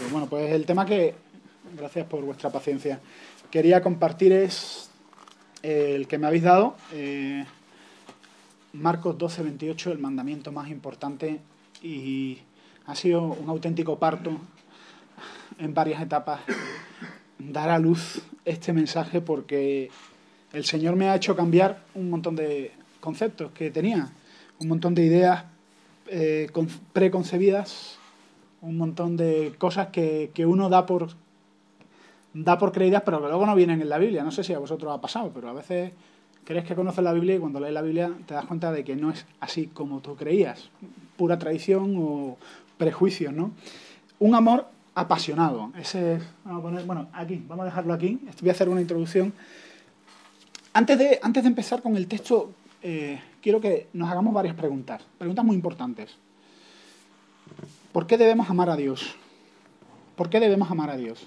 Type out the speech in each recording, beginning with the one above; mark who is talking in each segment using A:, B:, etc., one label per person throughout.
A: Bueno, pues el tema que, gracias por vuestra paciencia, quería compartir es el que me habéis dado, Marcos 12:28, el mandamiento más importante, y ha sido un auténtico parto en varias etapas dar a luz este mensaje, porque el Señor me ha hecho cambiar un montón de conceptos que tenía, un montón de ideas preconcebidas, un montón de cosas que uno da por creídas, pero que luego no vienen en la Biblia. No sé si a vosotros ha pasado, pero a veces crees que conoces la Biblia y cuando lees la Biblia te das cuenta de que no es así como tú creías. Pura tradición o prejuicios, ¿no? Un amor apasionado. Ese es, vamos a poner, bueno, aquí, vamos a dejarlo aquí. Voy a hacer una introducción. Antes de empezar con el texto, quiero que nos hagamos varias preguntas muy importantes. ¿Por qué debemos amar a Dios? ¿Por qué debemos amar a Dios?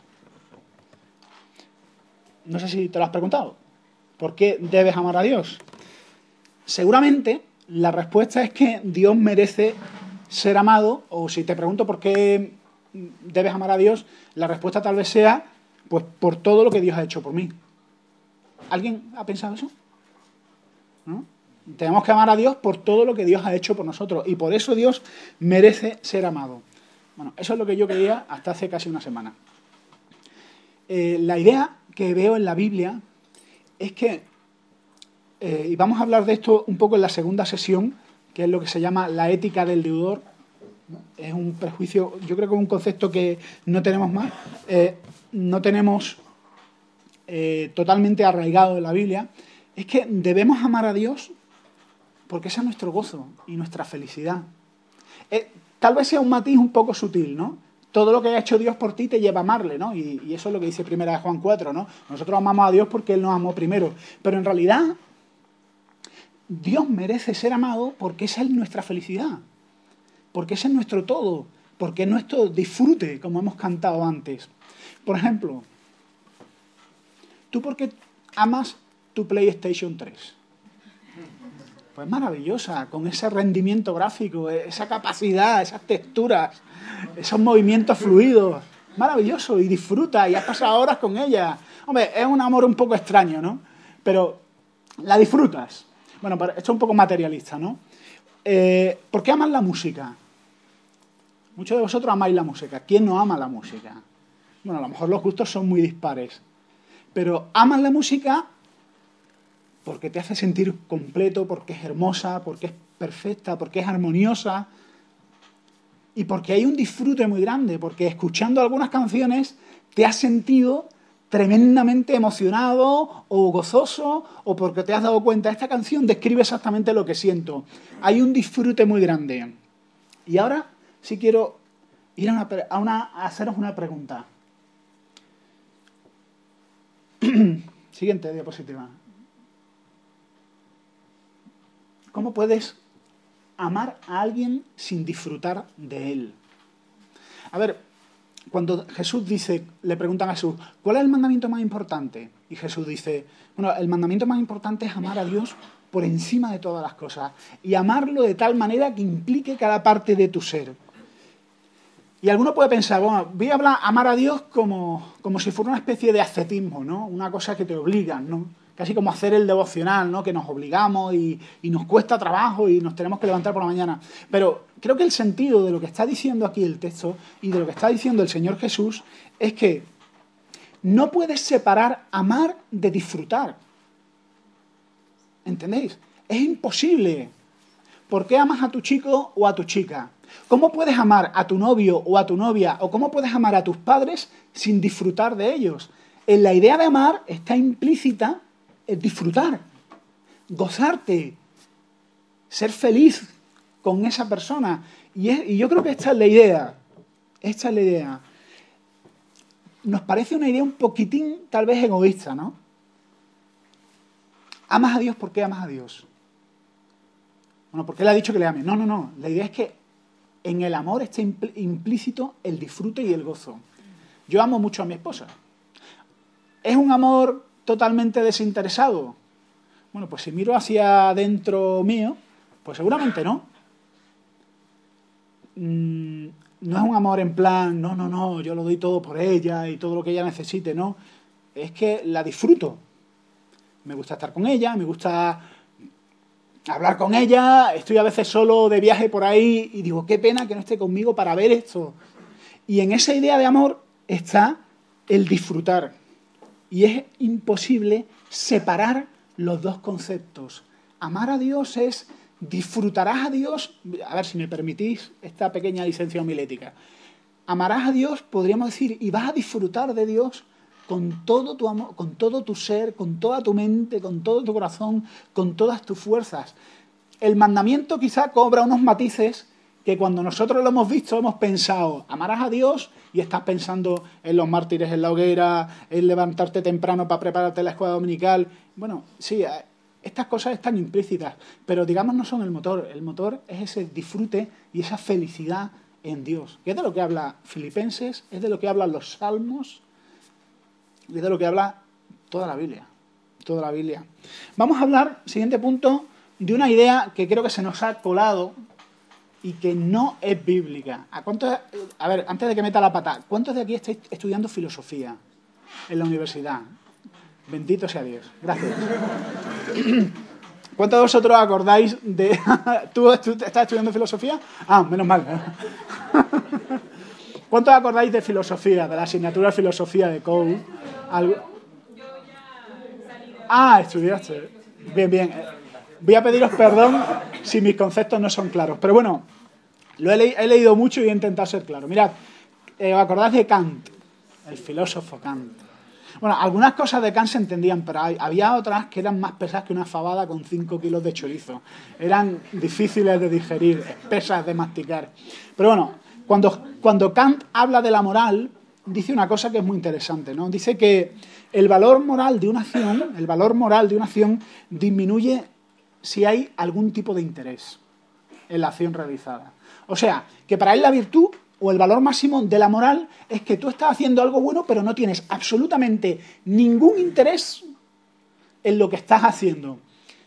A: No sé si te lo has preguntado. ¿Por qué debes amar a Dios? Seguramente la respuesta es que Dios merece ser amado, o si te pregunto por qué debes amar a Dios, la respuesta tal vez sea pues por todo lo que Dios ha hecho por mí. ¿Alguien ha pensado eso? ¿No? Tenemos que amar a Dios por todo lo que Dios ha hecho por nosotros, y por eso Dios merece ser amado. Bueno, eso es lo que yo creía hasta hace casi una semana. La idea que veo en la Biblia es que, y vamos a hablar de esto un poco en la segunda sesión, que es lo que se llama la ética del deudor. Es un prejuicio, yo creo que es un concepto que no tenemos más, no tenemos totalmente arraigado en la Biblia. Es que debemos amar a Dios porque ese es nuestro gozo y nuestra felicidad. Tal vez sea un matiz un poco sutil, ¿no? Todo lo que ha hecho Dios por ti te lleva a amarle, ¿no? Y eso es lo que dice 1 Juan 4, ¿no? Nosotros amamos a Dios porque Él nos amó primero. Pero en realidad, Dios merece ser amado porque esa es nuestra felicidad. Porque ese es nuestro todo. Porque es nuestro disfrute, como hemos cantado antes. Por ejemplo, ¿tú por qué amas tu PlayStation 3? Pues maravillosa, con ese rendimiento gráfico, esa capacidad, esas texturas, esos movimientos fluidos. Maravilloso, y disfruta, y has pasado horas con ella. Hombre, es un amor un poco extraño, ¿no? Pero la disfrutas. Bueno, esto es un poco materialista, ¿no? ¿Por qué amas la música? Muchos de vosotros amáis la música. ¿Quién no ama la música? Bueno, a lo mejor los gustos son muy dispares. Pero amas la música porque te hace sentir completo, porque es hermosa, porque es perfecta, porque es armoniosa, y porque hay un disfrute muy grande, porque escuchando algunas canciones te has sentido tremendamente emocionado o gozoso, o porque te has dado cuenta, esta canción describe exactamente lo que siento. Hay un disfrute muy grande. Y ahora sí quiero ir a haceros una pregunta. Siguiente diapositiva. ¿Cómo puedes amar a alguien sin disfrutar de él? A ver, cuando Jesús dice, le preguntan a Jesús, ¿cuál es el mandamiento más importante? Y Jesús dice, bueno, el mandamiento más importante es amar a Dios por encima de todas las cosas, y amarlo de tal manera que implique cada parte de tu ser. Y alguno puede pensar, bueno, voy a amar a Dios como si fuera una especie de ascetismo, ¿no? Una cosa que te obligan, ¿no? Casi como hacer el devocional, ¿no? Que nos obligamos y nos cuesta trabajo y nos tenemos que levantar por la mañana. Pero creo que el sentido de lo que está diciendo aquí el texto y de lo que está diciendo el Señor Jesús es que no puedes separar amar de disfrutar. ¿Entendéis? Es imposible. ¿Por qué amas a tu chico o a tu chica? ¿Cómo puedes amar a tu novio o a tu novia, o cómo puedes amar a tus padres sin disfrutar de ellos? En la idea de amar está implícita el disfrutar, gozarte, ser feliz con esa persona. Y yo creo que esta es la idea. Esta es la idea. Nos parece una idea un poquitín, tal vez, egoísta, ¿no? ¿Amas a Dios? ¿Por qué amas a Dios? Bueno, porque Él ha dicho que le ames. No, no, no. La idea es que en el amor está implícito el disfrute y el gozo. Yo amo mucho a mi esposa. ¿Es un amor totalmente desinteresado? Bueno, pues si miro hacia adentro mío, pues seguramente no. no es un amor en plan, no, yo lo doy todo por ella y todo lo que ella necesite, no. Es que la disfruto. Me gusta estar con ella, me gusta hablar con ella, estoy a veces solo de viaje por ahí y digo, qué pena que no esté conmigo para ver esto. Y en esa idea de amor está el disfrutar. Y es imposible separar los dos conceptos. Amar a Dios es disfrutarás a Dios. A ver si me permitís esta pequeña licencia homilética. Amarás a Dios, podríamos decir, y vas a disfrutar de Dios con todo tu amor, con todo tu ser, con toda tu mente, con todo tu corazón, con todas tus fuerzas. El mandamiento quizá cobra unos matices que cuando nosotros lo hemos visto hemos pensado, amarás a Dios y estás pensando en los mártires en la hoguera, en levantarte temprano para prepararte la escuela dominical. Bueno, sí, estas cosas están implícitas, pero digamos no son el motor. El motor es ese disfrute y esa felicidad en Dios. Que es de lo que habla Filipenses, es de lo que hablan los Salmos, y es de lo que habla toda la Biblia. Toda la Biblia. Vamos a hablar, siguiente punto, de una idea que creo que se nos ha colado y que no es bíblica. A ver, antes de que meta la pata, ¿cuántos de aquí estáis estudiando filosofía en la universidad? Bendito sea Dios. Gracias. ¿Cuántos de vosotros acordáis de... ¿Tú estás estudiando filosofía? Ah, menos mal. ¿Cuántos acordáis de filosofía, de la asignatura de filosofía de COU? Ah, estudiaste. Bien. Voy a pediros perdón si mis conceptos no son claros. Pero bueno, he leído mucho y he intentado ser claro. Mirad, ¿os acordáis de Kant? El filósofo Kant. Bueno, algunas cosas de Kant se entendían, pero había otras que eran más pesadas que una fabada con 5 kilos de chorizo. Eran difíciles de digerir, espesas de masticar. Pero bueno, cuando Kant habla de la moral, dice una cosa que es muy interesante, ¿no? Dice que el valor moral de una acción disminuye si hay algún tipo de interés en la acción realizada. O sea, que para él la virtud o el valor máximo de la moral es que tú estás haciendo algo bueno, pero no tienes absolutamente ningún interés en lo que estás haciendo.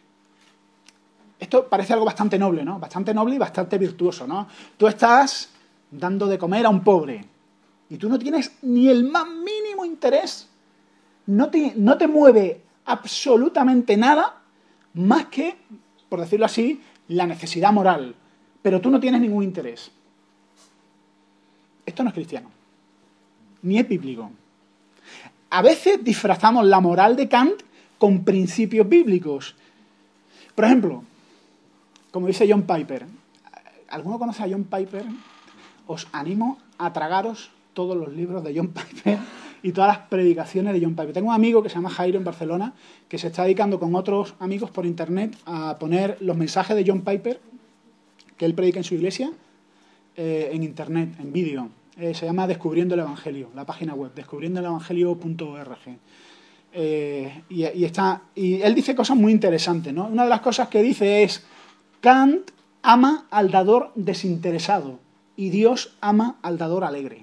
A: Esto parece algo bastante noble, ¿no? Bastante noble y bastante virtuoso, ¿no? Tú estás dando de comer a un pobre y tú no tienes ni el más mínimo interés, no te mueve absolutamente nada más que, por decirlo así, la necesidad moral. Pero tú no tienes ningún interés. Esto no es cristiano, ni es bíblico. A veces disfrazamos la moral de Kant con principios bíblicos. Por ejemplo, como dice John Piper, ¿alguno conoce a John Piper? Os animo a tragaros todos los libros de John Piper y todas las predicaciones de John Piper. Tengo un amigo que se llama Jairo en Barcelona, que se está dedicando con otros amigos por internet a poner los mensajes de John Piper que él predica en su iglesia en internet, en vídeo. Se llama Descubriendo el Evangelio, la página web, descubriendoelevangelio.org. Y él dice cosas muy interesantes, ¿no? Una de las cosas que dice es: Kant ama al dador desinteresado y Dios ama al dador alegre.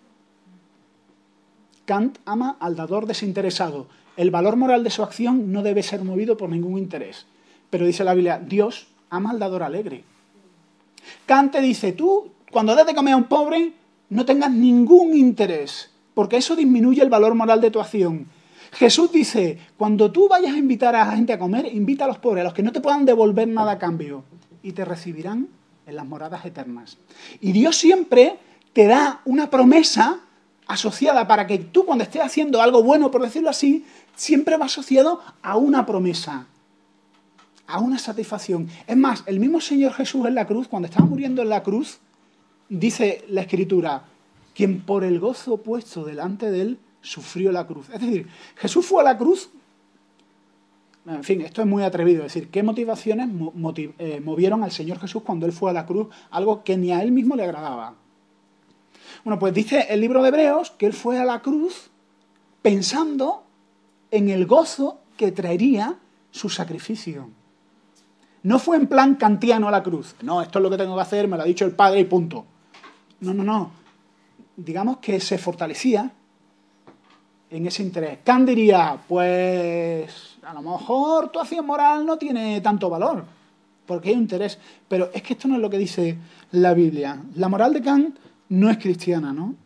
A: Kant ama al dador desinteresado. El valor moral de su acción no debe ser movido por ningún interés. Pero dice la Biblia, Dios ama al dador alegre. Kant te dice, tú, cuando des de comer a un pobre, no tengas ningún interés, porque eso disminuye el valor moral de tu acción. Jesús dice, cuando tú vayas a invitar a la gente a comer, invita a los pobres, a los que no te puedan devolver nada a cambio, y te recibirán en las moradas eternas. Y Dios siempre te da una promesa asociada para que tú, cuando estés haciendo algo bueno, por decirlo así, siempre va asociado a una promesa, a una satisfacción. Es más, el mismo Señor Jesús en la cruz, cuando estaba muriendo en la cruz, dice la Escritura, quien por el gozo puesto delante de él sufrió la cruz. Es decir, Jesús fue a la cruz. En fin, esto es muy atrevido. Es decir, ¿qué motivaciones movieron al Señor Jesús cuando él fue a la cruz? Algo que ni a él mismo le agradaba. Bueno, pues dice el libro de Hebreos que él fue a la cruz pensando en el gozo que traería su sacrificio. No fue en plan kantiano a la cruz. No, esto es lo que tengo que hacer, me lo ha dicho el Padre y punto. No. Digamos que se fortalecía en ese interés. Kant diría, pues a lo mejor tu acción moral no tiene tanto valor, porque hay un interés. Pero es que esto no es lo que dice la Biblia. La moral de Kant no es cristiana, ¿no?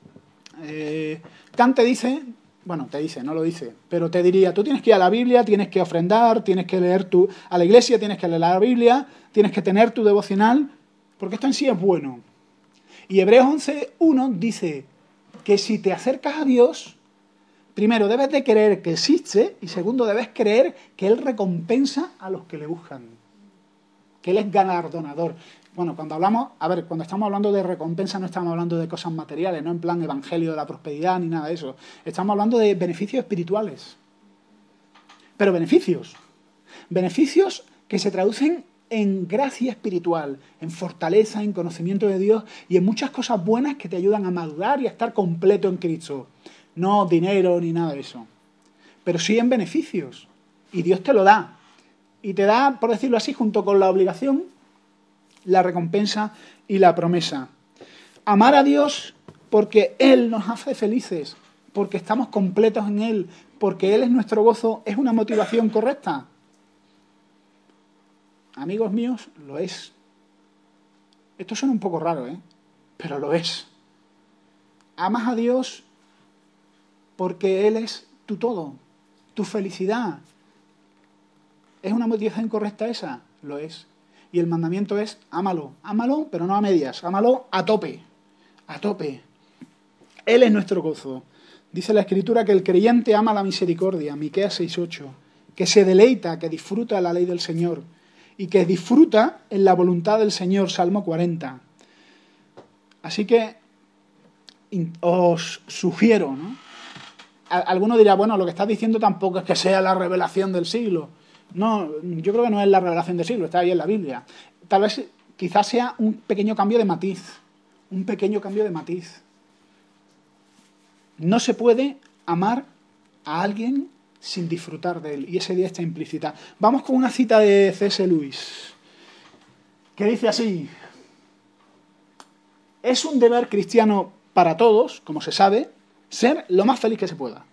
A: Kant te dice, bueno, te dice, no lo dice, pero te diría, tú tienes que ir a la Biblia, tienes que ofrendar, tienes que leer a la iglesia, tienes que leer la Biblia, tienes que tener tu devocional, porque esto en sí es bueno. Y Hebreos 11:1 dice que si te acercas a Dios, primero debes de creer que existe y segundo debes creer que Él recompensa a los que le buscan, que Él es galardonador. Bueno, cuando estamos hablando de recompensa no estamos hablando de cosas materiales, no en plan evangelio de la prosperidad ni nada de eso. Estamos hablando de beneficios espirituales. Pero beneficios que se traducen en gracia espiritual, en fortaleza, en conocimiento de Dios y en muchas cosas buenas que te ayudan a madurar y a estar completo en Cristo. No dinero ni nada de eso. Pero sí en beneficios. Y Dios te lo da. Y te da, por decirlo así, junto con la obligación, la recompensa y la promesa. Amar a Dios porque Él nos hace felices, porque estamos completos en Él, porque Él es nuestro gozo, ¿es una motivación correcta? Amigos míos, lo es. Esto suena un poco raro, pero lo es. Amas a Dios porque Él es tu todo, tu felicidad. ¿Es una motivación correcta esa? Lo es. Y el mandamiento es, ámalo, pero no a medias, ámalo a tope, a tope. Él es nuestro gozo. Dice la Escritura que el creyente ama la misericordia, Miqueas 6:8, que se deleita, que disfruta la ley del Señor y que disfruta en la voluntad del Señor, Salmo 40. Así que os sugiero, ¿no? Alguno dirá, bueno, lo que estás diciendo tampoco es que sea la revelación del siglo. No, yo creo que no es la revelación del siglo, está ahí en la Biblia. Tal vez, quizás sea un pequeño cambio de matiz. Un pequeño cambio de matiz. No se puede amar a alguien sin disfrutar de él, y ese día está implícita. Vamos con una cita de C.S. Lewis, que dice así: es un deber cristiano para todos, como se sabe, ser lo más feliz que se pueda.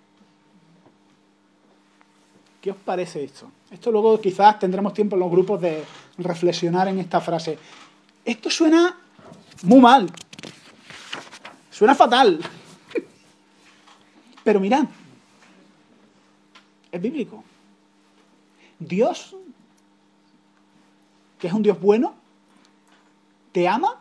A: ¿Qué os parece esto? Esto luego quizás tendremos tiempo en los grupos de reflexionar en esta frase. Esto suena muy mal. Suena fatal. Pero mirad, es bíblico. Dios, que es un Dios bueno, te ama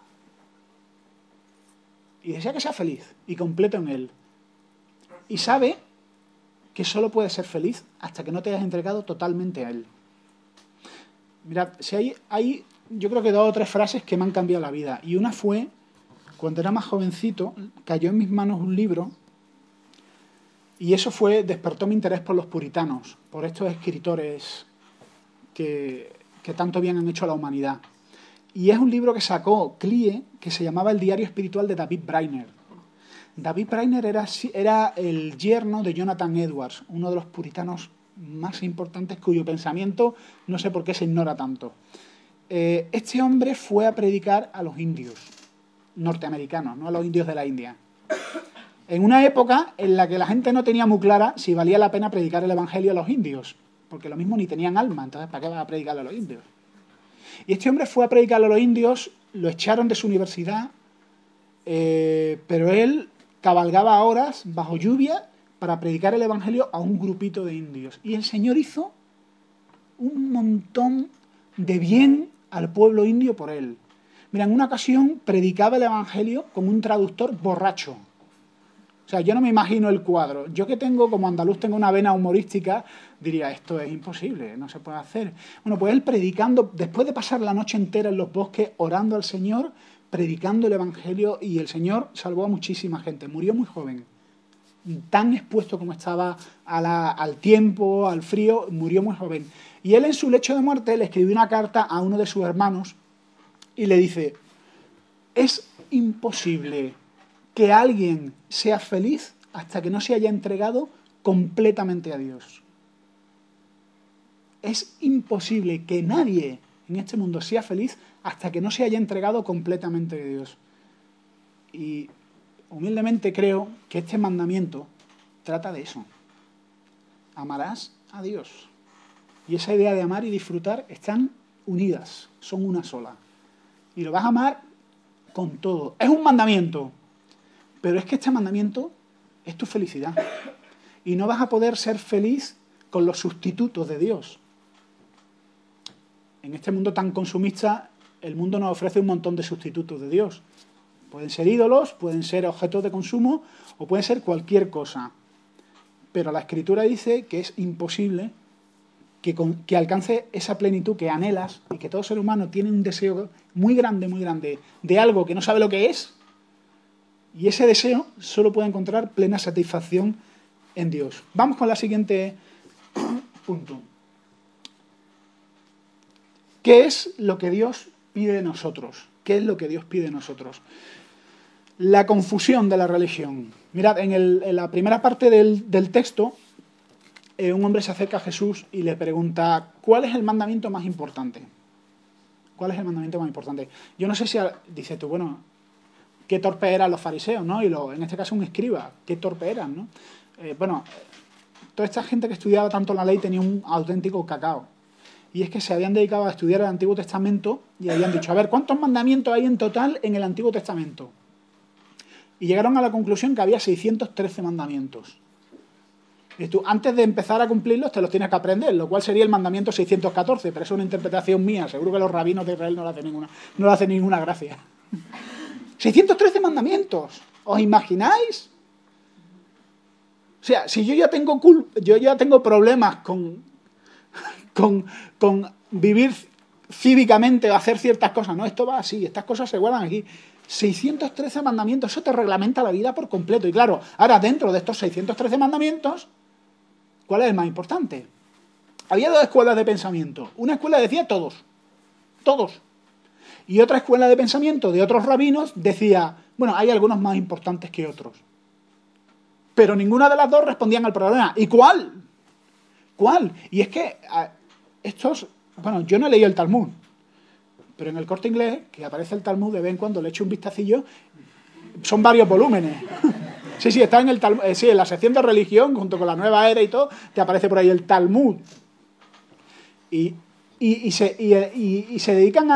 A: y desea que seas feliz y completo en Él. Y sabe que solo puedes ser feliz hasta que no te hayas entregado totalmente a Él. Mirad, si hay yo creo que 2 o 3 frases que me han cambiado la vida. Y una fue, cuando era más jovencito, cayó en mis manos un libro y eso despertó mi interés por los puritanos, por estos escritores que tanto bien han hecho a la humanidad. Y es un libro que sacó Clie, que se llamaba El diario espiritual de David Brainerd. David Brainerd era el yerno de Jonathan Edwards, uno de los puritanos más importantes cuyo pensamiento no sé por qué se ignora tanto. Este hombre fue a predicar a los indios norteamericanos, no a los indios de la India. En una época en la que la gente no tenía muy clara si valía la pena predicar el evangelio a los indios, porque lo mismo ni tenían alma, entonces ¿para qué vas a predicarle a los indios? Y este hombre fue a predicarle a los indios, lo echaron de su universidad, pero él cabalgaba horas bajo lluvia para predicar el evangelio a un grupito de indios. Y el Señor hizo un montón de bien al pueblo indio por él. Mira, en una ocasión predicaba el evangelio con un traductor borracho. O sea, yo no me imagino el cuadro. Yo que tengo, como andaluz, tengo una vena humorística, diría, esto es imposible, no se puede hacer. Bueno, pues él predicando, después de pasar la noche entera en los bosques, orando al Señor, predicando el evangelio, y el Señor salvó a muchísima gente. Murió muy joven. Tan expuesto como estaba al tiempo, al frío, murió muy joven. Y él en su lecho de muerte le escribió una carta a uno de sus hermanos y le dice, es imposible que alguien sea feliz hasta que no se haya entregado completamente a Dios. Es imposible que nadie en este mundo sea feliz hasta que no se haya entregado completamente a Dios. Y humildemente creo que este mandamiento trata de eso. Amarás a Dios. Y esa idea de amar y disfrutar están unidas, son una sola. Y lo vas a amar con todo. Es un mandamiento, pero es que este mandamiento es tu felicidad. Y no vas a poder ser feliz con los sustitutos de Dios. En este mundo tan consumista, el mundo nos ofrece un montón de sustitutos de Dios. Pueden ser ídolos, pueden ser objetos de consumo o pueden ser cualquier cosa. Pero la Escritura dice que es imposible que alcance esa plenitud que anhelas y que todo ser humano tiene un deseo muy grande de algo que no sabe lo que es. Y ese deseo solo puede encontrar plena satisfacción en Dios. Vamos con la siguiente punto. ¿Qué es lo que Dios pide de nosotros? ¿Qué es lo que Dios pide de nosotros? La confusión de la religión. Mirad, en la primera parte del texto, un hombre se acerca a Jesús y le pregunta, ¿cuál es el mandamiento más importante? ¿Cuál es el mandamiento más importante? Yo no sé si, dices tú, bueno, qué torpe eran los fariseos, ¿no? Y en este caso un escriba, qué torpe eran, ¿no? Toda esta gente que estudiaba tanto la ley tenía un auténtico cacao. Y es que se habían dedicado a estudiar el Antiguo Testamento y habían dicho, a ver, ¿cuántos mandamientos hay en total en el Antiguo Testamento? Y llegaron a la conclusión que había 613 mandamientos. Y tú, antes de empezar a cumplirlos, te los tienes que aprender, lo cual sería el mandamiento 614, pero eso es una interpretación mía. Seguro que los rabinos de Israel no le hacen ninguna gracia. 613 mandamientos. ¿Os imagináis? O sea, si yo ya tengo problemas con vivir cívicamente o hacer ciertas cosas, no, esto va así, estas cosas se guardan aquí. 613 mandamientos, eso te reglamenta la vida por completo. Y claro, ahora dentro de estos 613 mandamientos, ¿cuál es el más importante? Había dos escuelas de pensamiento. Una escuela decía todos. Y otra escuela de pensamiento de otros rabinos decía, bueno, hay algunos más importantes que otros. Pero ninguna de las dos respondían al problema. ¿Y cuál? ¿Cuál? Y es que bueno, yo no he leído el Talmud, pero en el Corte Inglés, que aparece el Talmud, de vez en cuando le echo un vistacillo, son varios volúmenes. Sí, está en el Talmud, sí, en la sección de religión, junto con la Nueva Era y todo, te aparece por ahí el Talmud. Y se dedican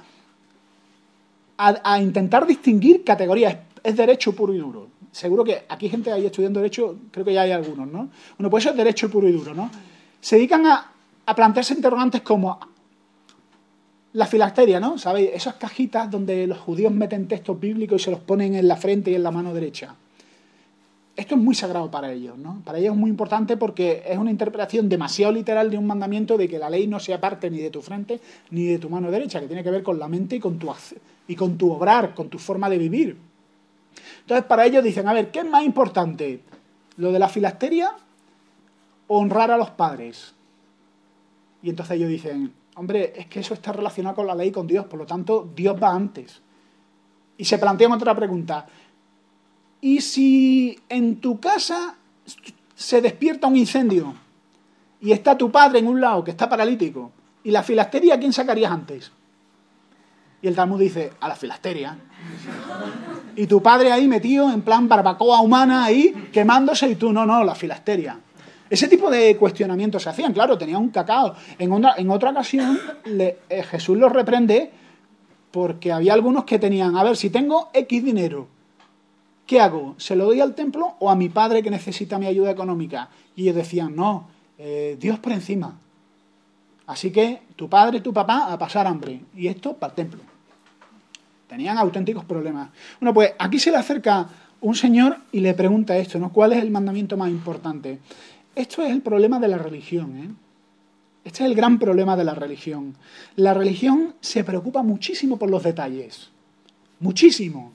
A: a intentar distinguir categorías. Es derecho puro y duro. Seguro que aquí gente ahí estudiando derecho, creo que ya hay algunos, ¿no? Bueno, pues eso es derecho puro y duro, ¿no? Se dedican a plantearse interrogantes como la filasteria, ¿no? ¿Sabéis? Esas cajitas donde los judíos meten textos bíblicos y se los ponen en la frente y en la mano derecha. Esto es muy sagrado para ellos, ¿no? Para ellos es muy importante porque es una interpretación demasiado literal de un mandamiento de que la ley no sea parte ni de tu frente ni de tu mano derecha, que tiene que ver con la mente y con tu obrar, con tu forma de vivir. Entonces, para ellos dicen, a ver, ¿qué es más importante? ¿Lo de la filasteria o honrar a los padres? Y entonces ellos dicen, hombre, es que eso está relacionado con la ley y con Dios, por lo tanto, Dios va antes. Y se plantean otra pregunta. ¿Y si en tu casa se despierta un incendio y está tu padre en un lado que está paralítico y la filasteria, ¿a quién sacarías antes? Y el Talmud dice, a la filasteria. Y tu padre ahí metido en plan barbacoa humana ahí quemándose y tú, no, la filasteria. Ese tipo de cuestionamientos se hacían, claro, tenía un cacao. En otra ocasión Jesús los reprende porque había algunos que tenían, a ver, si tengo X dinero, ¿qué hago? ¿Se lo doy al templo o a mi padre que necesita mi ayuda económica? Y ellos decían, no, Dios por encima. Así que tu padre y tu papá a pasar hambre. Y esto para el templo. Tenían auténticos problemas. Bueno, pues aquí se le acerca un señor y le pregunta esto, ¿no? ¿Cuál es el mandamiento más importante? Esto es el problema de la religión, ¿eh? Este es el gran problema de la religión. La religión se preocupa muchísimo por los detalles. Muchísimo.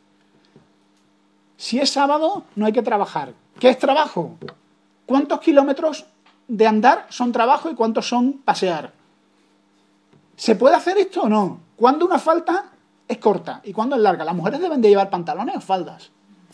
A: Si es sábado, no hay que trabajar. ¿Qué es trabajo? ¿Cuántos kilómetros de andar son trabajo y cuántos son pasear? ¿Se puede hacer esto o no? ¿Cuándo una falta es corta y cuándo es larga? ¿Las mujeres deben de llevar pantalones o faldas?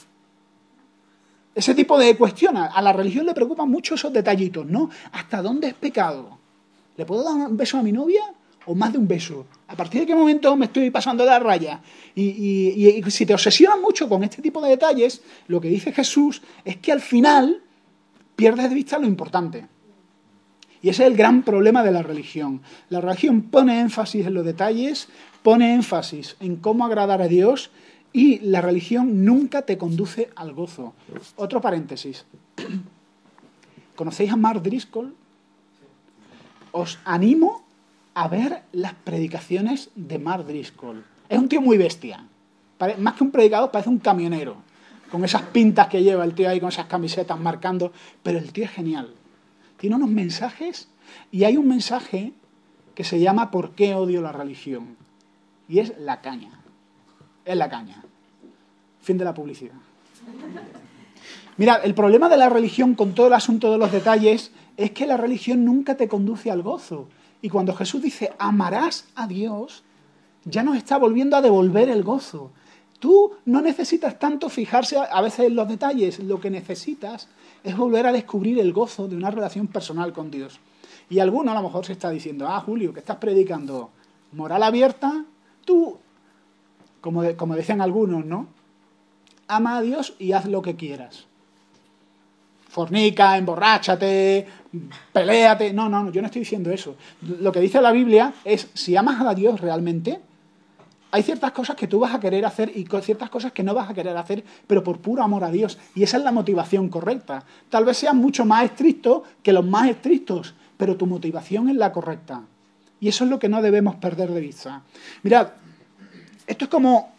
A: Ese tipo de cuestiones. A la religión le preocupan mucho esos detallitos, ¿no? ¿Hasta dónde es pecado? ¿Le puedo dar un beso a mi novia o más de un beso? ¿A partir de qué momento me estoy pasando de la raya? Y si te obsesionas mucho con este tipo de detalles, lo que dice Jesús es que al final pierdes de vista lo importante. Y ese es el gran problema de la religión. La religión pone énfasis en los detalles, pone énfasis en cómo agradar a Dios, y la religión nunca te conduce al gozo. Otro paréntesis. ¿Conocéis a Mark Driscoll? Os animo a ver las predicaciones de Mark Driscoll. Es un tío muy bestia. Más que un predicador, parece un camionero. Con esas pintas que lleva el tío ahí, con esas camisetas marcando. Pero el tío es genial. Tiene unos mensajes, y hay un mensaje que se llama ¿Por qué odio la religión? Y es la caña. Es la caña. Fin de la publicidad. Mirad, el problema de la religión con todo el asunto de los detalles es que la religión nunca te conduce al gozo. Y cuando Jesús dice, amarás a Dios, ya nos está volviendo a devolver el gozo. Tú no necesitas tanto fijarse a veces en los detalles. Lo que necesitas es volver a descubrir el gozo de una relación personal con Dios. Y alguno a lo mejor se está diciendo, Julio, que estás predicando moral abierta, tú, como decían algunos, ¿no? Ama a Dios y haz lo que quieras. Fornica, emborráchate, peléate. No, yo no estoy diciendo eso. Lo que dice la Biblia es, si amas a Dios realmente, hay ciertas cosas que tú vas a querer hacer y ciertas cosas que no vas a querer hacer, pero por puro amor a Dios. Y esa es la motivación correcta. Tal vez seas mucho más estricto que los más estrictos, pero tu motivación es la correcta. Y eso es lo que no debemos perder de vista. Mirad, esto es como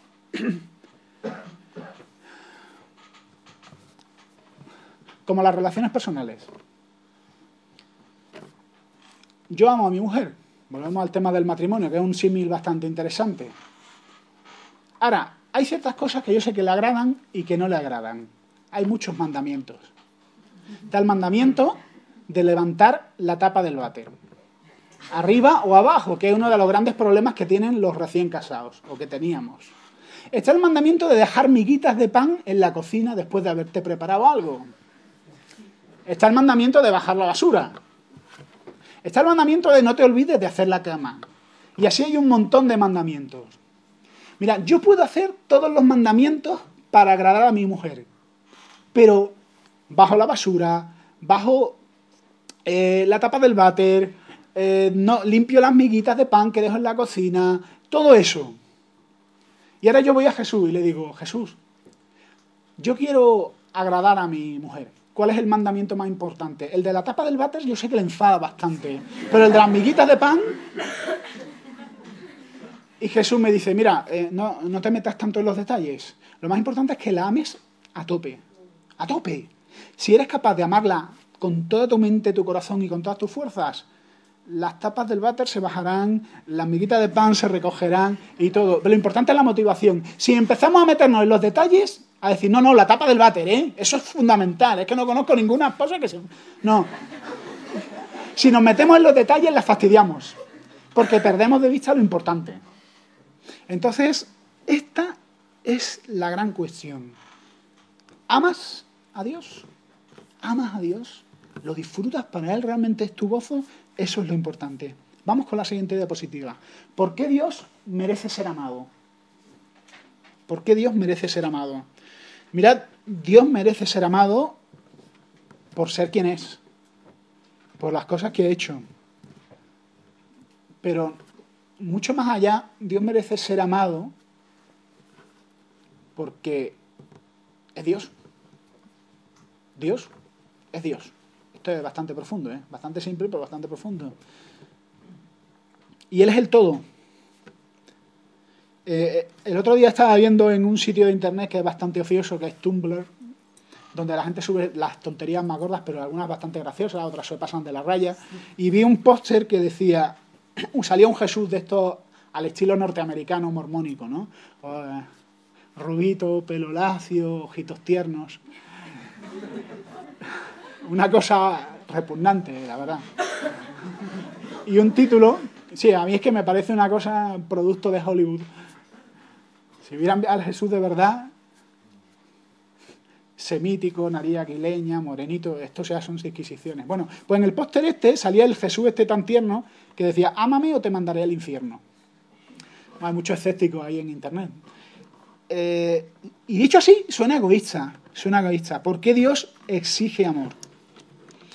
A: las relaciones personales. Yo amo a mi mujer. Volvemos al tema del matrimonio, que es un símil bastante interesante. Ahora, hay ciertas cosas que yo sé que le agradan y que no le agradan. Hay muchos mandamientos. Está el mandamiento de levantar la tapa del váter. Arriba o abajo, que es uno de los grandes problemas que tienen los recién casados, o que teníamos. Está el mandamiento de dejar miguitas de pan en la cocina después de haberte preparado algo. Está el mandamiento de bajar la basura. Está el mandamiento de no te olvides de hacer la cama. Y así hay un montón de mandamientos. Mira, yo puedo hacer todos los mandamientos para agradar a mi mujer, pero bajo la basura, bajo la tapa del váter, no, limpio las miguitas de pan que dejo en la cocina, todo eso. Y ahora yo voy a Jesús y le digo, Jesús, yo quiero agradar a mi mujer. ¿Cuál es el mandamiento más importante? El de la tapa del váter yo sé que le enfada bastante, pero el de las miguitas de pan... Y Jesús me dice, mira, no te metas tanto en los detalles. Lo más importante es que la ames a tope. A tope. Si eres capaz de amarla con toda tu mente, tu corazón y con todas tus fuerzas, las tapas del váter se bajarán, las miguitas de pan se recogerán y todo. Pero lo importante es la motivación. Si empezamos a meternos en los detalles, a decir, no, la tapa del váter, eso es fundamental. Es que no conozco ninguna esposa que se... No. Si nos metemos en los detalles, las fastidiamos. Porque perdemos de vista lo importante. Entonces, esta es la gran cuestión. ¿Amas a Dios? ¿Amas a Dios? ¿Lo disfrutas? ¿Para Él realmente es tu gozo? Eso es lo importante. Vamos con la siguiente diapositiva. ¿Por qué Dios merece ser amado? ¿Por qué Dios merece ser amado? Mirad, Dios merece ser amado por ser quien es, por las cosas que ha hecho. Pero mucho más allá, Dios merece ser amado porque es Dios. Dios es Dios. Esto es bastante profundo, bastante simple, pero bastante profundo. Y Él es el todo. El otro día estaba viendo en un sitio de internet que es bastante ocioso, que es Tumblr, donde la gente sube las tonterías más gordas, pero algunas bastante graciosas, otras se pasan de la raya. Y vi un póster que decía, salía un Jesús de estos al estilo norteamericano mormónico, ¿no? Rubito, pelo lacio, ojitos tiernos. Una cosa repugnante, la verdad. Y un título, sí, a mí es que me parece una cosa producto de Hollywood. Si vieran al Jesús de verdad, semítico, nariz aquileña, morenito, esto ya son disquisiciones. Bueno, pues en el póster salía el Jesús tan tierno que decía, ámame o te mandaré al infierno. Hay muchos escépticos ahí en internet. Y dicho así, suena egoísta. ¿Por qué Dios exige amor?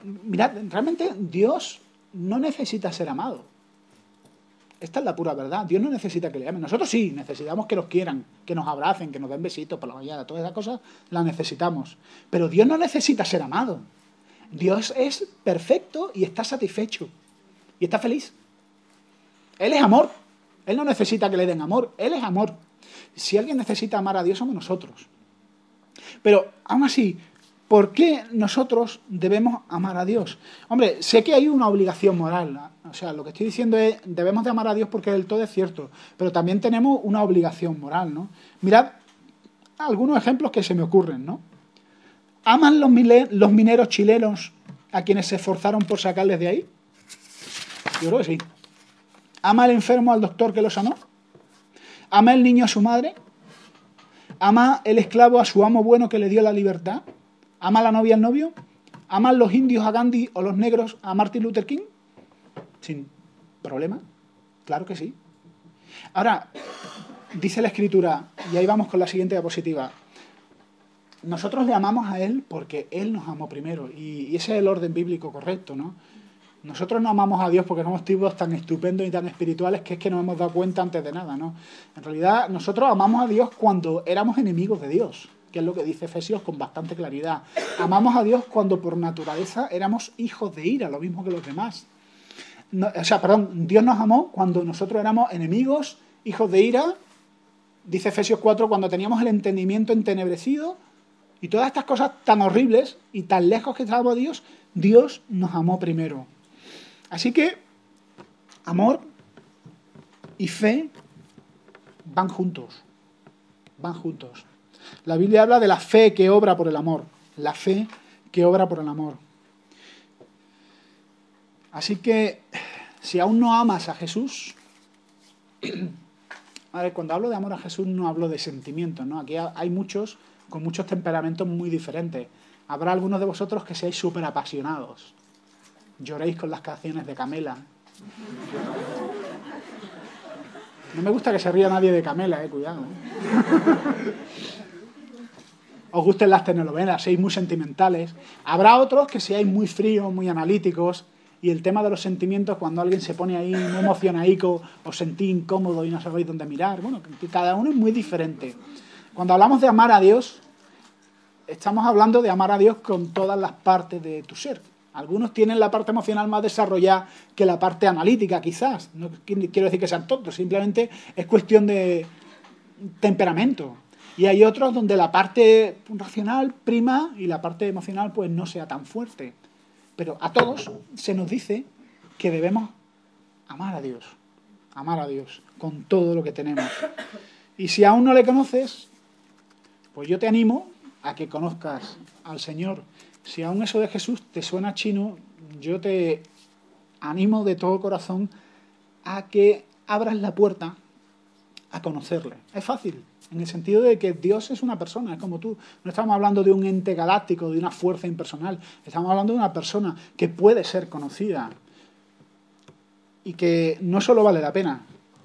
A: mirad, realmente Dios no necesita ser amado. Esta es la pura verdad. Dios no necesita que le amen. Nosotros sí, necesitamos que nos quieran, que nos abracen, que nos den besitos por la mañana. Todas esas cosas las necesitamos. Pero Dios no necesita ser amado. Dios es perfecto y está satisfecho. Y está feliz. Él es amor. Él no necesita que le den amor. Él es amor. Si alguien necesita amar a Dios, somos nosotros. Pero, aún así, ¿por qué nosotros debemos amar a Dios? Hombre, sé que hay una obligación moral. O sea, lo que estoy diciendo es, debemos de amar a Dios porque del todo es cierto. Pero también tenemos una obligación moral, ¿no? Mirad algunos ejemplos que se me ocurren, ¿no? ¿Aman los mineros chilenos a quienes se esforzaron por sacarles de ahí? Yo creo que sí. ¿Ama el enfermo al doctor que lo sanó? ¿Ama el niño a su madre? ¿Ama el esclavo a su amo bueno que le dio la libertad? ¿Ama la novia al novio? ¿Aman los indios a Gandhi o los negros a Martin Luther King? Sin problema. Claro que sí. Ahora, dice la Escritura, y ahí vamos con la siguiente diapositiva, nosotros le amamos a Él porque Él nos amó primero. Y ese es el orden bíblico correcto, ¿no? Nosotros no amamos a Dios porque somos tipos tan estupendos y tan espirituales que es que nos hemos dado cuenta antes de nada, ¿no? En realidad, nosotros amamos a Dios cuando éramos enemigos de Dios, que es lo que dice Efesios con bastante claridad. Amamos a Dios cuando por naturaleza éramos hijos de ira, lo mismo que los demás. Dios nos amó cuando nosotros éramos enemigos, hijos de ira, dice Efesios 4, cuando teníamos el entendimiento entenebrecido, y todas estas cosas tan horribles y tan lejos que estábamos de Dios, Dios nos amó primero. Así que amor y fe van juntos. Van juntos. La Biblia habla de la fe que obra por el amor. La fe que obra por el amor. Así que, si aún no amas a Jesús, a ver, cuando hablo de amor a Jesús no hablo de sentimientos, ¿no? Aquí hay muchos con muchos temperamentos muy diferentes. Habrá algunos de vosotros que seáis súper apasionados. Lloréis con las canciones de Camela. No me gusta que se ría nadie de Camela, cuidado. Os gusten las telenovelas, seáis muy sentimentales. Habrá otros que seáis muy fríos, muy analíticos, y el tema de los sentimientos, cuando alguien se pone ahí muy emocionadico, os sentís incómodo y no sabéis dónde mirar. Bueno, que cada uno es muy diferente. Cuando hablamos de amar a Dios, estamos hablando de amar a Dios con todas las partes de tu ser. Algunos tienen la parte emocional más desarrollada que la parte analítica, quizás. No quiero decir que sean tontos, simplemente es cuestión de temperamento. Y hay otros donde la parte racional prima y la parte emocional pues no sea tan fuerte. Pero a todos se nos dice que debemos amar a Dios con todo lo que tenemos. Y si aún no le conoces, pues yo te animo a que conozcas al Señor. Si aún eso de Jesús te suena chino, yo te animo de todo corazón a que abras la puerta a conocerle. Es fácil, en el sentido de que Dios es una persona, es como tú. No estamos hablando de un ente galáctico, de una fuerza impersonal. Estamos hablando de una persona que puede ser conocida y que no solo vale la pena,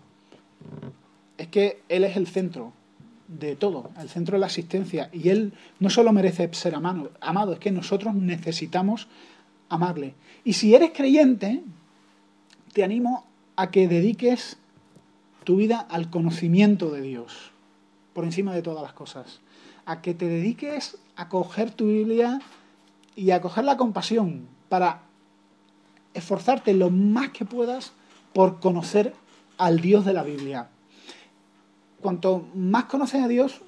A: es que Él es el centro de todo, el centro de la existencia, y Él no solo merece ser amado, es que nosotros necesitamos amarle. Y si eres creyente, te animo a que dediques tu vida al conocimiento de Dios, por encima de todas las cosas. A que te dediques a coger tu Biblia y a cogerla con pasión, para esforzarte lo más que puedas por conocer al Dios de la Biblia. Cuanto más conoces a Dios,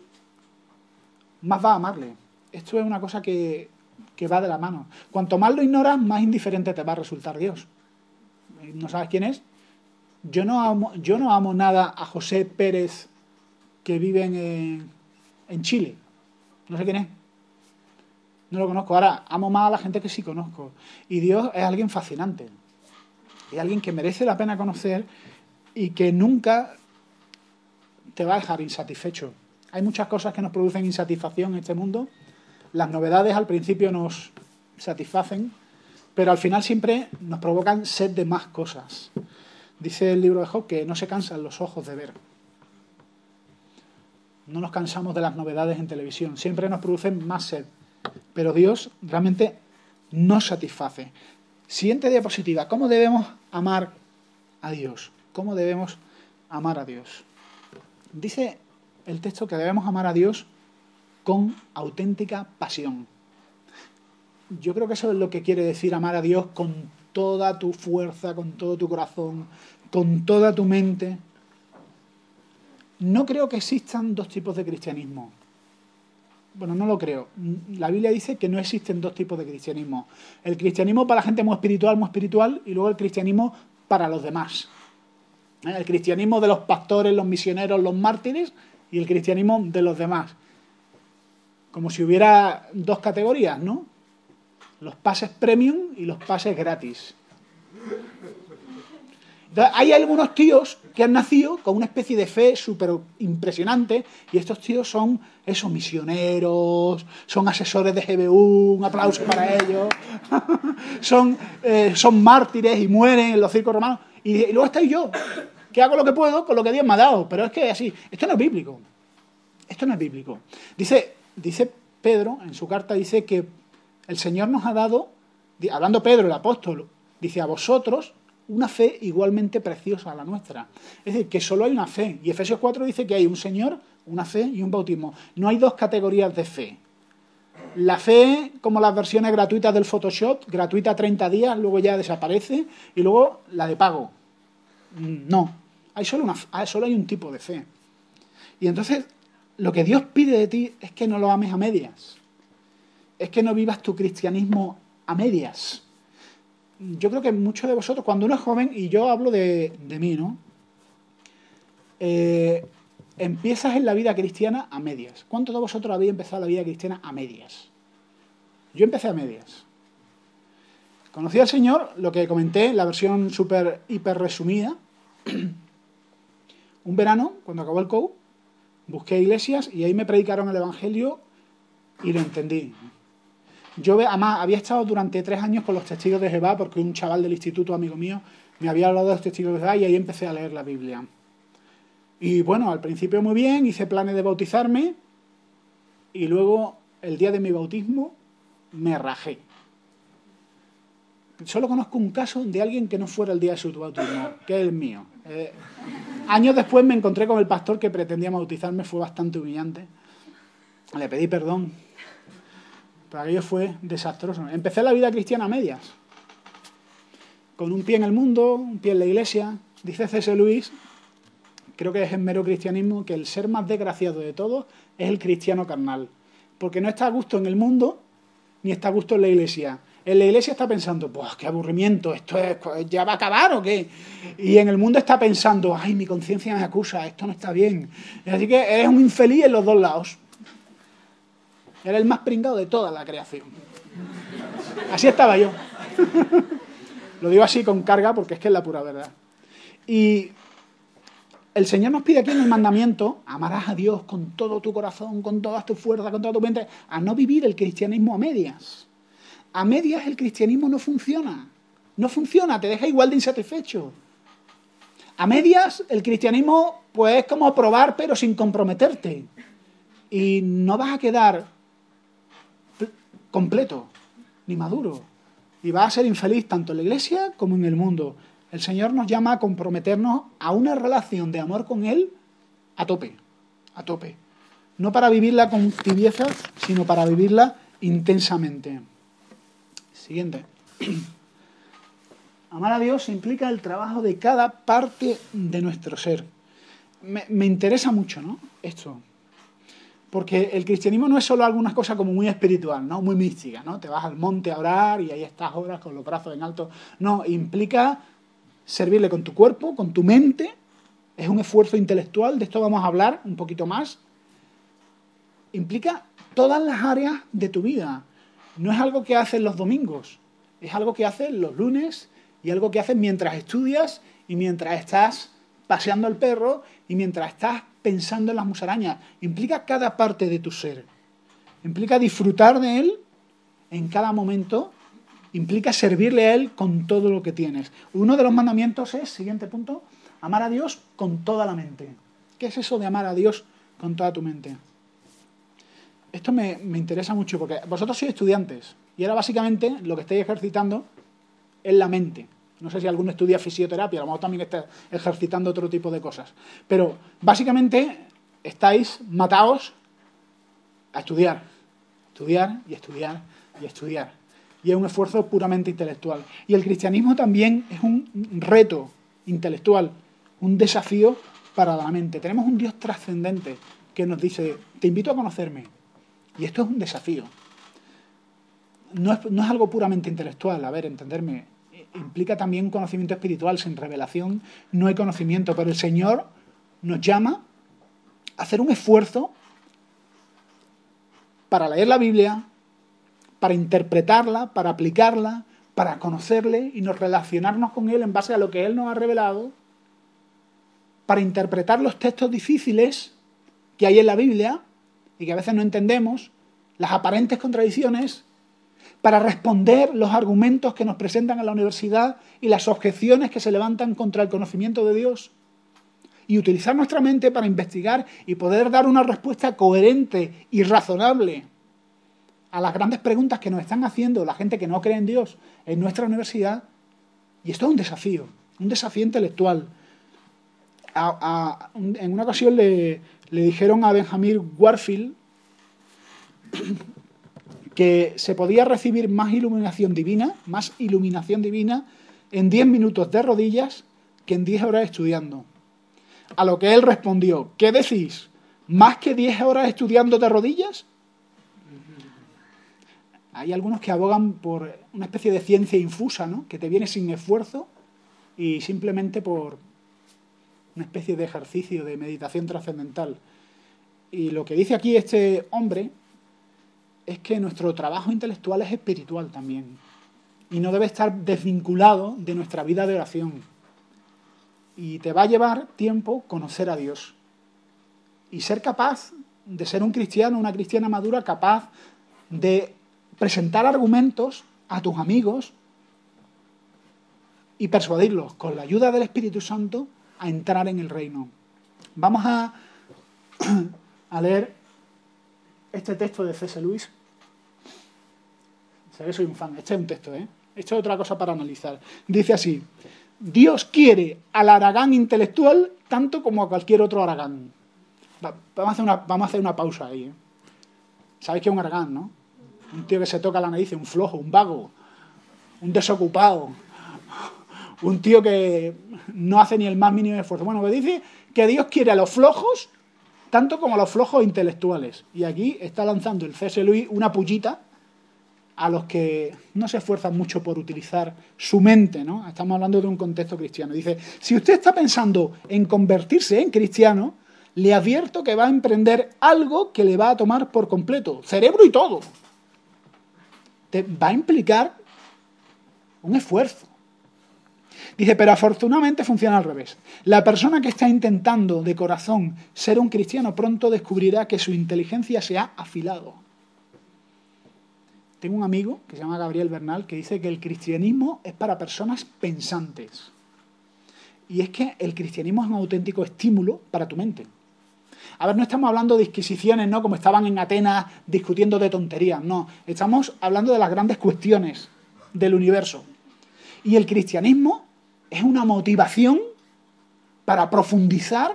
A: más vas a amarle. Esto es una cosa que va de la mano. Cuanto más lo ignoras, más indiferente te va a resultar Dios. ¿No sabes quién es? Yo no amo nada a José Pérez, que vive en Chile. No sé quién es. No lo conozco. Ahora, amo más a la gente que sí conozco. Y Dios es alguien fascinante. Es alguien que merece la pena conocer y que nunca te va a dejar insatisfecho. Hay muchas cosas que nos producen insatisfacción en este mundo. Las novedades al principio nos satisfacen, pero al final siempre nos provocan sed de más cosas. Dice el libro de Job que no se cansan los ojos de ver. No nos cansamos de las novedades en televisión. Siempre nos producen más sed. Pero Dios realmente nos satisface. Siguiente diapositiva. ¿Cómo debemos amar a Dios? ¿Cómo debemos amar a Dios? Dice el texto que debemos amar a Dios con auténtica pasión. Yo creo que eso es lo que quiere decir amar a Dios con toda tu fuerza, con todo tu corazón, con toda tu mente. No creo que existan dos tipos de cristianismo. Bueno, no lo creo. La Biblia dice que no existen dos tipos de cristianismo. El cristianismo para la gente muy espiritual, y luego el cristianismo para los demás. El cristianismo de los pastores, los misioneros, los mártires, y el cristianismo de los demás. Como si hubiera dos categorías, ¿no? Los pases premium y los pases gratis. Entonces, hay algunos tíos que han nacido con una especie de fe súper impresionante, y estos tíos son esos misioneros, son asesores de GBU, un aplauso para ellos, son mártires y mueren en los circos romanos, y luego estoy yo, que hago lo que puedo con lo que Dios me ha dado, pero es que es así. Esto no es bíblico. Esto no es bíblico. Dice Pedro, en su carta, dice que el Señor nos ha dado, hablando Pedro, el apóstol, dice a vosotros, una fe igualmente preciosa a la nuestra. Es decir, que solo hay una fe. Y Efesios 4 dice que hay un Señor, una fe y un bautismo. No hay dos categorías de fe. La fe, como las versiones gratuitas del Photoshop, gratuita 30 días, luego ya desaparece, y luego la de pago. No, solo hay un tipo de fe. Y entonces, lo que Dios pide de ti es que no lo ames a medias. Es que no vivas tu cristianismo a medias. Yo creo que muchos de vosotros, cuando uno es joven, y yo hablo de mí, ¿no? Empiezas en la vida cristiana a medias. ¿Cuántos de vosotros habéis empezado la vida cristiana a medias? Yo empecé a medias. Conocí al Señor, lo que comenté, la versión súper, hiper resumida. Un verano, cuando acabó el COU, busqué iglesias y ahí me predicaron el Evangelio y lo entendí. Yo además había estado durante 3 años con los testigos de Jehová, porque un chaval del instituto, amigo mío, me había hablado de los testigos de Jehová, y ahí empecé a leer la Biblia. Y bueno, al principio muy bien, hice planes de bautizarme, y luego, el día de mi bautismo, me rajé. Solo conozco un caso de alguien que no fuera el día de su bautismo, que es el mío. Años después me encontré con el pastor que pretendía bautizarme, fue bastante humillante. Le pedí perdón. Pero aquello fue desastroso. Empecé la vida cristiana a medias. Con un pie en el mundo, un pie en la iglesia. Dice C.S. Lewis, creo que es el mero cristianismo, que el ser más desgraciado de todos es el cristiano carnal. Porque no está a gusto en el mundo, ni está a gusto en la iglesia. En la iglesia está pensando, pues qué aburrimiento, esto ya va a acabar o qué. Y en el mundo está pensando, ay, mi conciencia me acusa, esto no está bien. Así que eres un infeliz en los dos lados. Era el más pringado de toda la creación. Así estaba yo. Lo digo así con carga porque es que es la pura verdad. Y el Señor nos pide aquí en el mandamiento, amarás a Dios con todo tu corazón, con todas tus fuerzas, con toda tu mente, a no vivir el cristianismo a medias. A medias el cristianismo no funciona. No funciona, te deja igual de insatisfecho. A medias el cristianismo pues es como probar pero sin comprometerte. Y no vas a quedar completo, ni maduro. Y vas a ser infeliz tanto en la iglesia como en el mundo. El Señor nos llama a comprometernos a una relación de amor con Él a tope, a tope. No para vivirla con tibieza, sino para vivirla intensamente. Siguiente. Amar a Dios implica el trabajo de cada parte de nuestro ser. Me interesa mucho, ¿no? Esto. Porque el cristianismo no es solo alguna cosa como muy espiritual, ¿no? Muy mística, ¿no? Te vas al monte a orar y ahí estás horas con los brazos en alto. No, implica servirle con tu cuerpo, con tu mente. Es un esfuerzo intelectual, de esto vamos a hablar un poquito más. Implica todas las áreas de tu vida. No es algo que haces los domingos, es algo que haces los lunes y algo que haces mientras estudias y mientras estás paseando al perro y mientras estás pensando en las musarañas. Implica cada parte de tu ser. Implica disfrutar de Él en cada momento. Implica servirle a Él con todo lo que tienes. Uno de los mandamientos es, siguiente punto, amar a Dios con toda la mente. ¿Qué es eso de amar a Dios con toda tu mente? esto me interesa mucho porque vosotros sois estudiantes y ahora básicamente lo que estáis ejercitando es la mente. No sé si alguno estudia fisioterapia, a lo mejor también está ejercitando otro tipo de cosas. Pero básicamente estáis matados a estudiar. Estudiar y estudiar y estudiar. Y es un esfuerzo puramente intelectual. Y el cristianismo también es un reto intelectual, un desafío para la mente. Tenemos un Dios trascendente que nos dice, te invito a conocerme. Y esto es un desafío. No es algo puramente intelectual, a ver, entenderme. Implica también un conocimiento espiritual. Sin revelación no hay conocimiento, pero el Señor nos llama a hacer un esfuerzo para leer la Biblia, para interpretarla, para aplicarla, para conocerle y nos relacionarnos con Él en base a lo que Él nos ha revelado, para interpretar los textos difíciles que hay en la Biblia y que a veces no entendemos, las aparentes contradicciones, para responder los argumentos que nos presentan en la universidad y las objeciones que se levantan contra el conocimiento de Dios, y utilizar nuestra mente para investigar y poder dar una respuesta coherente y razonable a las grandes preguntas que nos están haciendo la gente que no cree en Dios en nuestra universidad. Y esto es un desafío intelectual. En una ocasión le dijeron a Benjamin Warfield que se podía recibir más iluminación divina en 10 minutos de rodillas que en 10 horas estudiando. A lo que él respondió, ¿qué decís? ¿Más que 10 horas estudiando de rodillas? Hay algunos que abogan por una especie de ciencia infusa, ¿no? Que te viene sin esfuerzo y simplemente por una especie de ejercicio de meditación trascendental. Y lo que dice aquí este hombre es que nuestro trabajo intelectual es espiritual también y no debe estar desvinculado de nuestra vida de oración. Y te va a llevar tiempo conocer a Dios y ser capaz de ser un cristiano, una cristiana madura, capaz de presentar argumentos a tus amigos y persuadirlos con la ayuda del Espíritu Santo a entrar en el reino. Vamos a leer este texto de C.S. Lewis. Sé que soy un fan. Este es un texto, ¿eh? Esto es otra cosa para analizar. Dice así: Dios quiere al Aragán intelectual tanto como a cualquier otro Aragán. Vamos a hacer una pausa ahí, ¿eh? ¿Sabéis qué es un Aragán, no? Un tío que se toca la nariz, un flojo, un vago, un desocupado, un tío que no hace ni el más mínimo esfuerzo. Bueno, pues dice que Dios quiere a los flojos tanto como a los flojos intelectuales. Y aquí está lanzando el C.S. Lewis una pullita a los que no se esfuerzan mucho por utilizar su mente, ¿no? Estamos hablando de un contexto cristiano. Dice, si usted está pensando en convertirse en cristiano, le advierto que va a emprender algo que le va a tomar por completo, cerebro y todo. Te va a implicar un esfuerzo. Dice, pero afortunadamente funciona al revés. La persona que está intentando de corazón ser un cristiano pronto descubrirá que su inteligencia se ha afilado. Tengo un amigo que se llama Gabriel Bernal que dice que el cristianismo es para personas pensantes. Y es que el cristianismo es un auténtico estímulo para tu mente. A ver, no estamos hablando de disquisiciones, ¿no? Como estaban en Atenas discutiendo de tonterías, no. Estamos hablando de las grandes cuestiones del universo. Y el cristianismo es una motivación para profundizar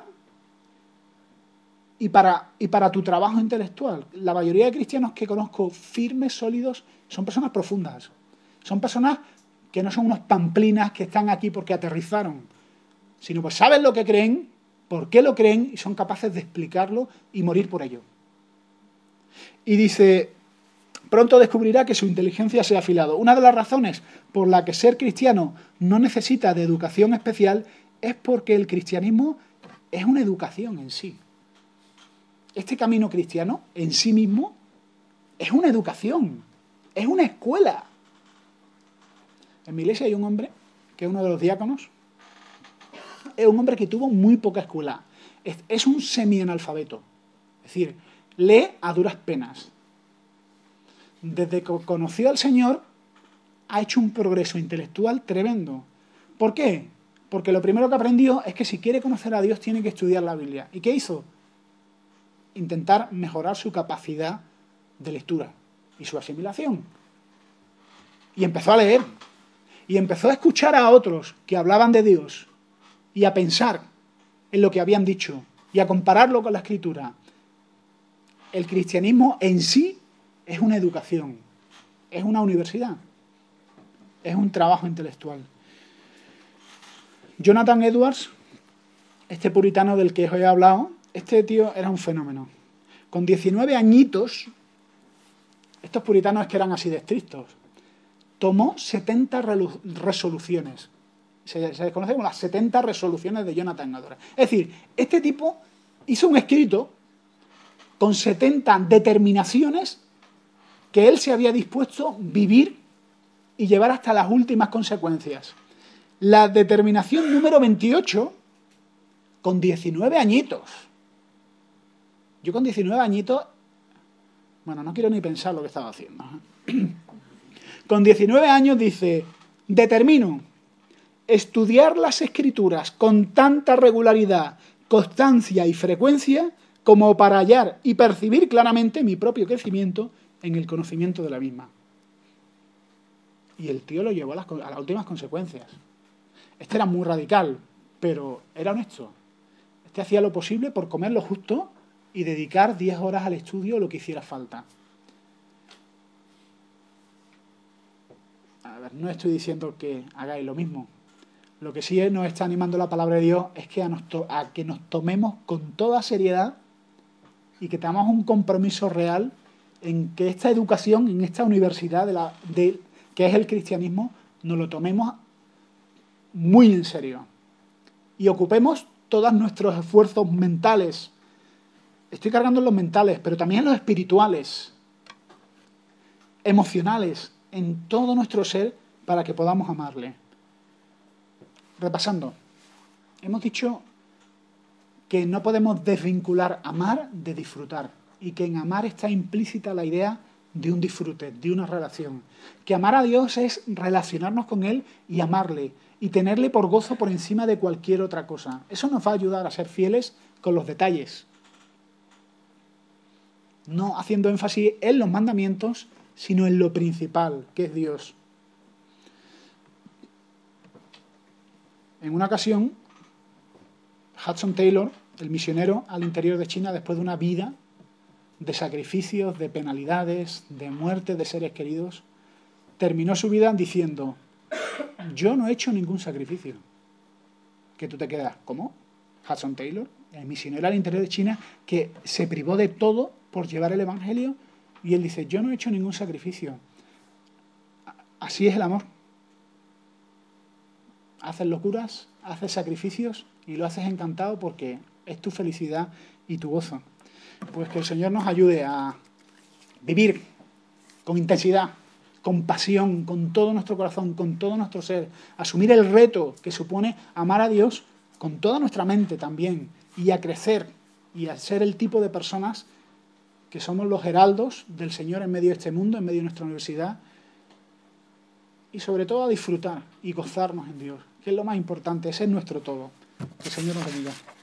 A: y para tu trabajo intelectual. La mayoría de cristianos que conozco firmes, sólidos, son personas profundas. Son personas que no son unos pamplinas que están aquí porque aterrizaron, sino pues saben lo que creen, por qué lo creen y son capaces de explicarlo y morir por ello. Y dice, pronto descubrirá que su inteligencia se ha afilado. Una de las razones por la que ser cristiano no necesita de educación especial es porque el cristianismo es una educación en sí. Este camino cristiano en sí mismo es una educación, es una escuela. En mi iglesia hay un hombre que es uno de los diáconos. Es un hombre que tuvo muy poca escuela. Es un semi-analfabeto. Es decir, lee a duras penas. Desde que conoció al Señor, ha hecho un progreso intelectual tremendo. ¿Por qué? Porque lo primero que aprendió es que si quiere conocer a Dios tiene que estudiar la Biblia. ¿Y qué hizo? Intentar mejorar su capacidad de lectura y su asimilación. Y empezó a leer. Y empezó a escuchar a otros que hablaban de Dios y a pensar en lo que habían dicho y a compararlo con la Escritura. El cristianismo en sí es una educación, es una universidad, es un trabajo intelectual. Jonathan Edwards, este puritano del que os he hablado, este tío era un fenómeno. Con 19 añitos, estos puritanos que eran así de estrictos, tomó 70 resoluciones. Se conoce como las 70 resoluciones de Jonathan Edwards. Es decir, este tipo hizo un escrito con 70 determinaciones que él se había dispuesto a vivir y llevar hasta las últimas consecuencias. La determinación número 28, con 19 añitos. Yo con 19 añitos, bueno, no quiero ni pensar lo que estaba haciendo. Con 19 años dice, determino estudiar las Escrituras con tanta regularidad, constancia y frecuencia como para hallar y percibir claramente mi propio crecimiento en el conocimiento de la misma. Y el tío lo llevó a las últimas consecuencias. Este era muy radical, pero era honesto. Este hacía lo posible por comer lo justo y dedicar 10 horas al estudio o lo que hiciera falta. A ver, no estoy diciendo que hagáis lo mismo. Lo que sí nos está animando la palabra de Dios es que a que nos tomemos con toda seriedad y que tengamos un compromiso real en que esta educación, en esta universidad que es el cristianismo, nos lo tomemos muy en serio. Y ocupemos todos nuestros esfuerzos mentales. Estoy cargando en los mentales, pero también en los espirituales, emocionales, en todo nuestro ser para que podamos amarle. Repasando, hemos dicho que no podemos desvincular amar de disfrutar y que en amar está implícita la idea de un disfrute, de una relación. Que amar a Dios es relacionarnos con Él y amarle y tenerle por gozo por encima de cualquier otra cosa. Eso nos va a ayudar a ser fieles con los detalles, no haciendo énfasis en los mandamientos, sino en lo principal, que es Dios. En una ocasión, Hudson Taylor, el misionero al interior de China, después de una vida de sacrificios, de penalidades, de muerte de seres queridos, terminó su vida diciendo, yo no he hecho ningún sacrificio. Que tú te quedas, ¿cómo? Hudson Taylor, el misionero al interior de China, que se privó de todo por llevar el Evangelio, y él dice, yo no he hecho ningún sacrificio. Así es el amor. Haces locuras, haces sacrificios y lo haces encantado porque es tu felicidad y tu gozo. Pues que el Señor nos ayude a vivir con intensidad, con pasión, con todo nuestro corazón, con todo nuestro ser, asumir el reto que supone amar a Dios con toda nuestra mente también y a crecer y a ser el tipo de personas que somos los heraldos del Señor en medio de este mundo, en medio de nuestra universidad, y sobre todo a disfrutar y gozarnos en Dios, que es lo más importante, ese es nuestro todo. Que el Señor nos bendiga.